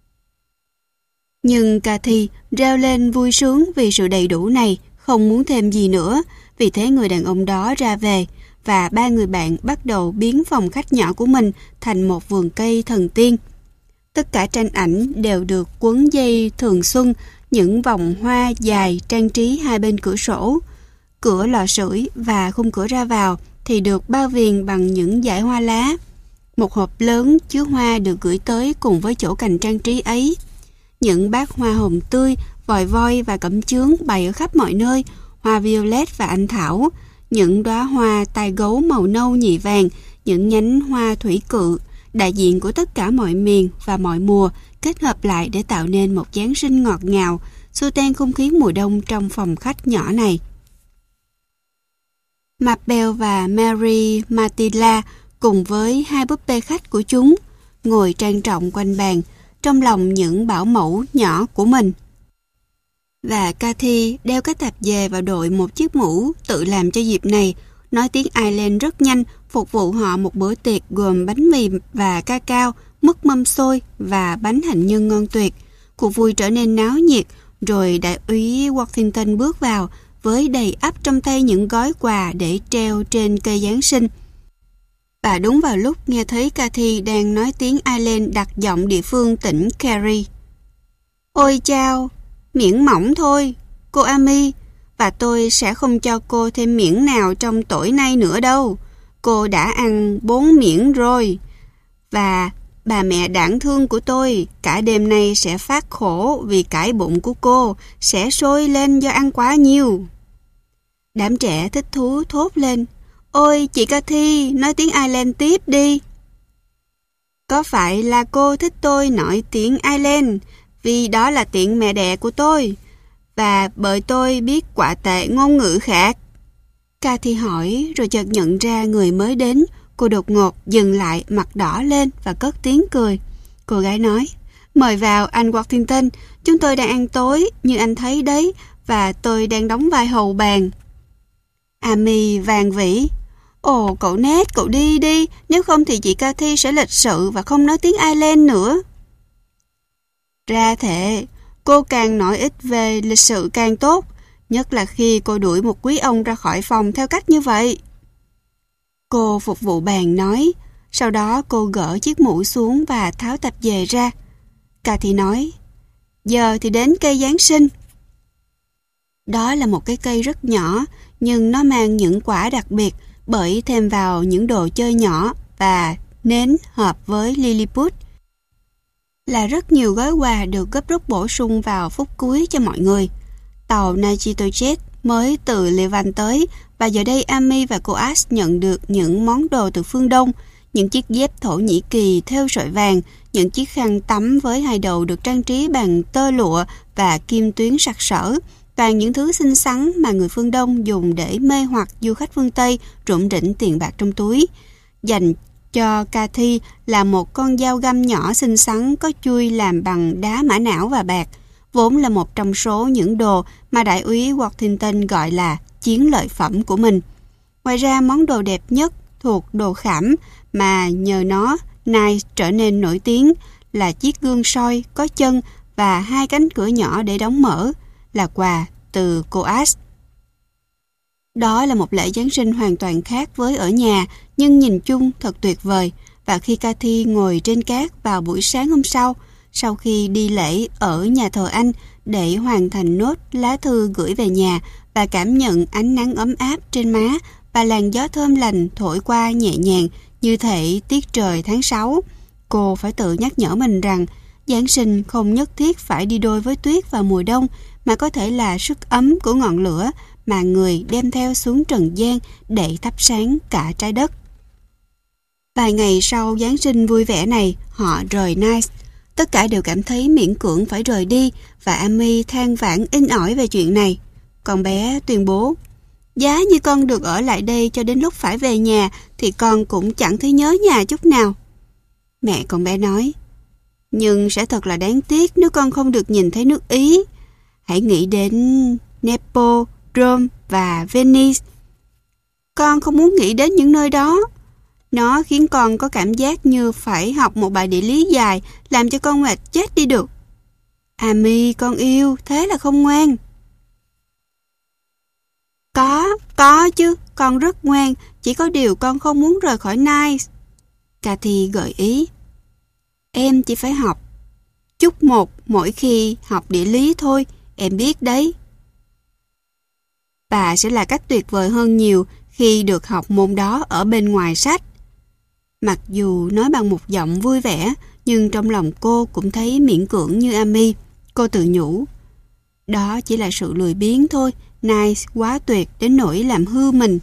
Nhưng Cathy reo lên vui sướng vì sự đầy đủ này, không muốn thêm gì nữa. Vì thế người đàn ông đó ra về, và ba người bạn bắt đầu biến phòng khách nhỏ của mình thành một vườn cây thần tiên. Tất cả tranh ảnh đều được quấn dây thường xuân, những vòng hoa dài trang trí hai bên cửa sổ. Cửa lò sưởi và khung cửa ra vào thì được bao viền bằng những dải hoa lá. Một hộp lớn chứa hoa được gửi tới cùng với chỗ cành trang trí ấy. Những bát hoa hồng tươi, vòi voi và cẩm chướng bày ở khắp mọi nơi, hoa violet và anh thảo, những đóa hoa tai gấu màu nâu nhị vàng, những nhánh hoa thủy cự, đại diện của tất cả mọi miền và mọi mùa, kết hợp lại để tạo nên một Giáng sinh ngọt ngào, xua tan không khí mùa đông trong phòng khách nhỏ này. Mabel và Mary Matilda cùng với hai búp bê khách của chúng ngồi trang trọng quanh bàn, trong lòng những bảo mẫu nhỏ của mình. Và Cathy đeo cái tạp dề và đội một chiếc mũ tự làm cho dịp này, nói tiếng Ireland rất nhanh, phục vụ họ một bữa tiệc gồm bánh mì và ca cao, mứt mâm xôi và bánh hạnh nhân ngon tuyệt. Cuộc vui trở nên náo nhiệt, rồi đại úy Worthington bước vào với đầy ắp trong tay những gói quà để treo trên cây Giáng sinh. Và đúng vào lúc nghe thấy Cathy đang nói tiếng Ireland đặc giọng địa phương tỉnh Kerry. Ôi chao, miệng mỏng thôi, cô Amy, và tôi sẽ không cho cô thêm miệng nào trong tối nay nữa đâu. Cô đã ăn bốn miệng rồi. Và bà mẹ đáng thương của tôi cả đêm nay sẽ phát khổ vì cái bụng của cô sẽ sôi lên do ăn quá nhiều. Đám trẻ thích thú thốt lên. Ôi chị Cathy, nói tiếng Ireland tiếp đi. Có phải là cô thích tôi nói tiếng Ireland vì đó là tiếng mẹ đẻ của tôi và bởi tôi biết quả tệ ngôn ngữ khác? Cathy hỏi rồi chợt nhận ra người mới đến. Cô đột ngột dừng lại, mặt đỏ lên và cất tiếng cười. Cô gái nói, mời vào anh Worthington, chúng tôi đang ăn tối như anh thấy đấy và tôi đang đóng vai hầu bàn. Amy vàng vỉ. Ồ, cậu Ned, cậu đi đi, nếu không thì chị Cathy sẽ lịch sự và không nói tiếng Ireland nữa. Ra thế, cô càng nói ít về lịch sự càng tốt, nhất là khi cô đuổi một quý ông ra khỏi phòng theo cách như vậy. Cô phục vụ bàn nói, sau đó cô gỡ chiếc mũ xuống và tháo tạp dề ra. Cathy nói, giờ thì đến cây Giáng sinh. Đó là một cái cây rất nhỏ, nhưng nó mang những quả đặc biệt bởi thêm vào những đồ chơi nhỏ và nến hợp với Lilliput. Là rất nhiều gói quà được gấp rút bổ sung vào phút cuối cho mọi người. Tàu Nightingale mới từ Levan tới và giờ đây Amy và cô Ash nhận được những món đồ từ phương Đông, những chiếc dép Thổ Nhĩ Kỳ thêu sợi vàng, những chiếc khăn tắm với hai đầu được trang trí bằng tơ lụa và kim tuyến sặc sỡ, toàn những thứ xinh xắn mà người phương Đông dùng để mê hoặc du khách phương Tây rủng rỉnh tiền bạc trong túi. Dành cho Cathy là một con dao găm nhỏ xinh xắn có chuôi làm bằng đá mã não và bạc, vốn là một trong số những đồ mà đại úy Worthington gọi là chiến lợi phẩm của mình. Ngoài ra, món đồ đẹp nhất thuộc đồ khảm mà nhờ nó Niles trở nên nổi tiếng là chiếc gương soi có chân và hai cánh cửa nhỏ để đóng mở, là quà từ cô Ash. Đó là một lễ Giáng sinh hoàn toàn khác với ở nhà, nhưng nhìn chung thật tuyệt vời. Và khi Cathy ngồi trên cát vào buổi sáng hôm sau, sau khi đi lễ ở nhà thờ Anh để hoàn thành nốt lá thư gửi về nhà và cảm nhận ánh nắng ấm áp trên má và làn gió thơm lành thổi qua nhẹ nhàng như thể tiết trời tháng sáu, cô phải tự nhắc nhở mình rằng Giáng sinh không nhất thiết phải đi đôi với tuyết vào mùa đông, mà có thể là sức ấm của ngọn lửa mà người đem theo xuống trần gian để thắp sáng cả trái đất. Vài ngày sau Giáng sinh vui vẻ này, họ rời Nice. Tất cả đều cảm thấy miễn cưỡng phải rời đi và Amy than vãn inh ỏi về chuyện này. Con bé tuyên bố, giá như con được ở lại đây cho đến lúc phải về nhà thì con cũng chẳng thấy nhớ nhà chút nào. Mẹ con bé nói, nhưng sẽ thật là đáng tiếc nếu con không được nhìn thấy nước Ý. Hãy nghĩ đến Naples, Rome và Venice. Con không muốn nghĩ đến những nơi đó. Nó khiến con có cảm giác như phải học một bài địa lý dài, làm cho con mệt chết đi được. Amy, con yêu, thế là không ngoan. Có, có chứ, con rất ngoan, chỉ có điều con không muốn rời khỏi Nice. Cathy gợi ý. Em chỉ phải học chút một mỗi khi học địa lý thôi, em biết đấy. Và sẽ là cách tuyệt vời hơn nhiều khi được học môn đó ở bên ngoài sách. Mặc dù nói bằng một giọng vui vẻ, nhưng trong lòng cô cũng thấy miễn cưỡng như Amy. Cô tự nhủ, đó chỉ là sự lười biếng thôi, Nice quá tuyệt đến nỗi làm hư mình.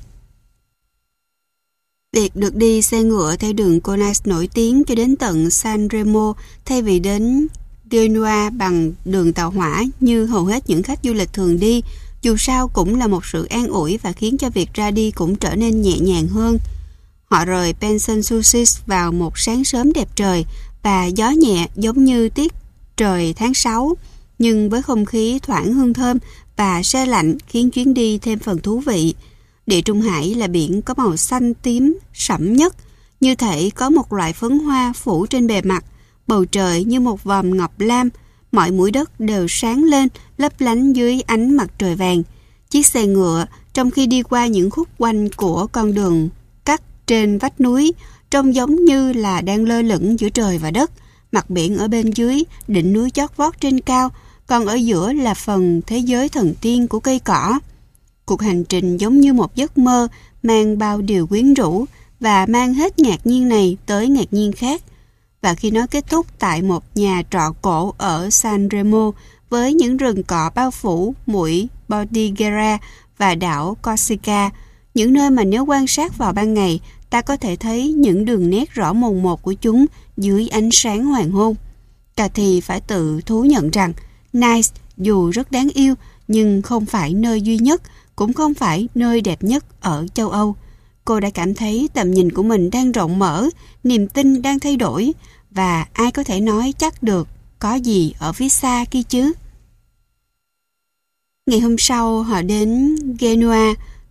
Việc được đi xe ngựa theo đường Cornice nổi tiếng cho đến tận San Remo thay vì đến Genoa bằng đường tàu hỏa như hầu hết những khách du lịch thường đi, dù sao cũng là một sự an ủi và khiến cho việc ra đi cũng trở nên nhẹ nhàng hơn. Họ rời Pension Sussex vào một sáng sớm đẹp trời và gió nhẹ giống như tiết trời tháng sáu, nhưng với không khí thoảng hương thơm và se lạnh khiến chuyến đi thêm phần thú vị. Địa Trung Hải là biển có màu xanh tím sẫm nhất, như thể có một loại phấn hoa phủ trên bề mặt, bầu trời như một vòm ngọc lam, mọi mũi đất đều sáng lên lấp lánh dưới ánh mặt trời vàng. Chiếc xe ngựa trong khi đi qua những khúc quanh của con đường cắt trên vách núi trông giống như là đang lơ lửng giữa trời và đất, mặt biển ở bên dưới, đỉnh núi chót vót trên cao, còn ở giữa là phần thế giới thần tiên của cây cỏ. Cuộc hành trình giống như một giấc mơ, mang bao điều quyến rũ và mang hết ngạc nhiên này tới ngạc nhiên khác. Và khi nó kết thúc tại một nhà trọ cổ ở San Remo với những rừng cỏ bao phủ mũi Bordighera và đảo Corsica, những nơi mà nếu quan sát vào ban ngày, ta có thể thấy những đường nét rõ mồn một của chúng dưới ánh sáng hoàng hôn. Cathy phải tự thú nhận rằng Nice dù rất đáng yêu nhưng không phải nơi duy nhất, cũng không phải nơi đẹp nhất ở châu Âu. Cô đã cảm thấy tầm nhìn của mình đang rộng mở, niềm tin đang thay đổi, và ai có thể nói chắc được có gì ở phía xa kia chứ. Ngày hôm sau họ đến Genoa,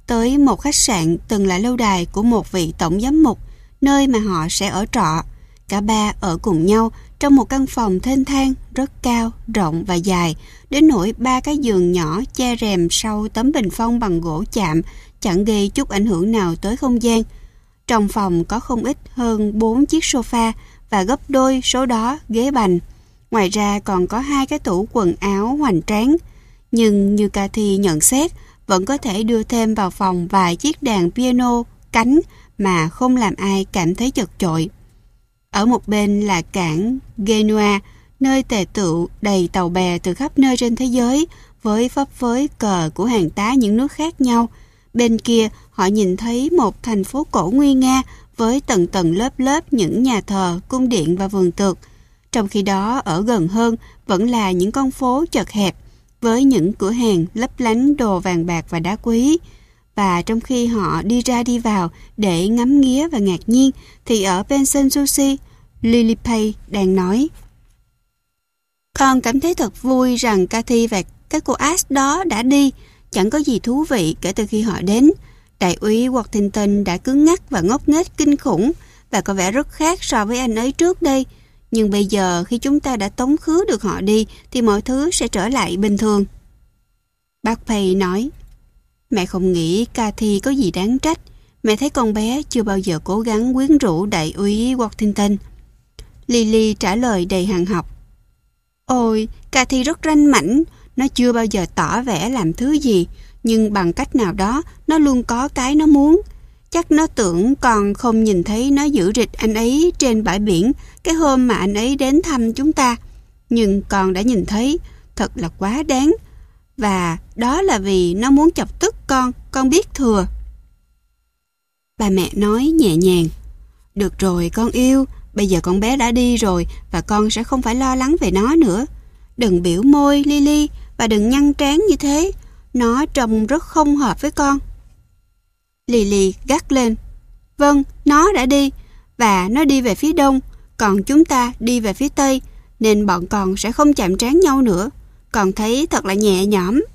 tới một khách sạn từng là lâu đài của một vị tổng giám mục, nơi mà họ sẽ ở trọ. Cả ba ở cùng nhau trong một căn phòng thênh thang, rất cao, rộng và dài, đến nỗi ba cái giường nhỏ che rèm sau tấm bình phong bằng gỗ chạm chẳng gây chút ảnh hưởng nào tới không gian. Trong phòng có không ít hơn bốn chiếc sofa và gấp đôi số đó ghế bành. Ngoài ra còn có hai cái tủ quần áo hoành tráng. Nhưng như Cathy nhận xét, vẫn có thể đưa thêm vào phòng vài chiếc đàn piano cánh mà không làm ai cảm thấy chật chội. Ở một bên là cảng Genoa, nơi tề tựu đầy tàu bè từ khắp nơi trên thế giới với phấp phới cờ của hàng tá những nước khác nhau. Bên kia họ nhìn thấy một thành phố cổ nguy nga với tầng tầng lớp lớp những nhà thờ, cung điện và vườn tược. Trong khi đó ở gần hơn vẫn là những con phố chật hẹp với những cửa hàng lấp lánh đồ vàng bạc và đá quý. Và trong khi họ đi ra đi vào để ngắm nghía và ngạc nhiên, thì ở Pension Sushi, Lily Pay đang nói: Con cảm thấy thật vui rằng Cathy và các cô Ash đó đã đi. Chẳng có gì thú vị kể từ khi họ đến. Đại úy Worthington đã cứng ngắc và ngốc nghếch kinh khủng và có vẻ rất khác so với anh ấy trước đây. Nhưng bây giờ khi chúng ta đã tống khứ được họ đi thì mọi thứ sẽ trở lại bình thường. Bác Pay nói: Mẹ không nghĩ Cathy có gì đáng trách. Mẹ thấy con bé chưa bao giờ cố gắng quyến rũ đại úy Worthington. Lily trả lời đầy hằn học: Ôi, Cathy rất ranh mãnh. Nó chưa bao giờ tỏ vẻ làm thứ gì, nhưng bằng cách nào đó nó luôn có cái nó muốn. Chắc nó tưởng con không nhìn thấy nó giữ rịch anh ấy trên bãi biển cái hôm mà anh ấy đến thăm chúng ta. Nhưng con đã nhìn thấy, thật là quá đáng. Và đó là vì nó muốn chọc tức con, con biết thừa. Bà mẹ nói nhẹ nhàng: Được rồi con yêu, bây giờ con bé đã đi rồi và con sẽ không phải lo lắng về nó nữa. Đừng biểu môi Lily và đừng nhăn trán như thế. Nó trông rất không hợp với con. Lily gắt lên: Vâng, nó đã đi và nó đi về phía đông, còn chúng ta đi về phía tây, nên bọn con sẽ không chạm trán nhau nữa. Con thấy thật là nhẹ nhõm.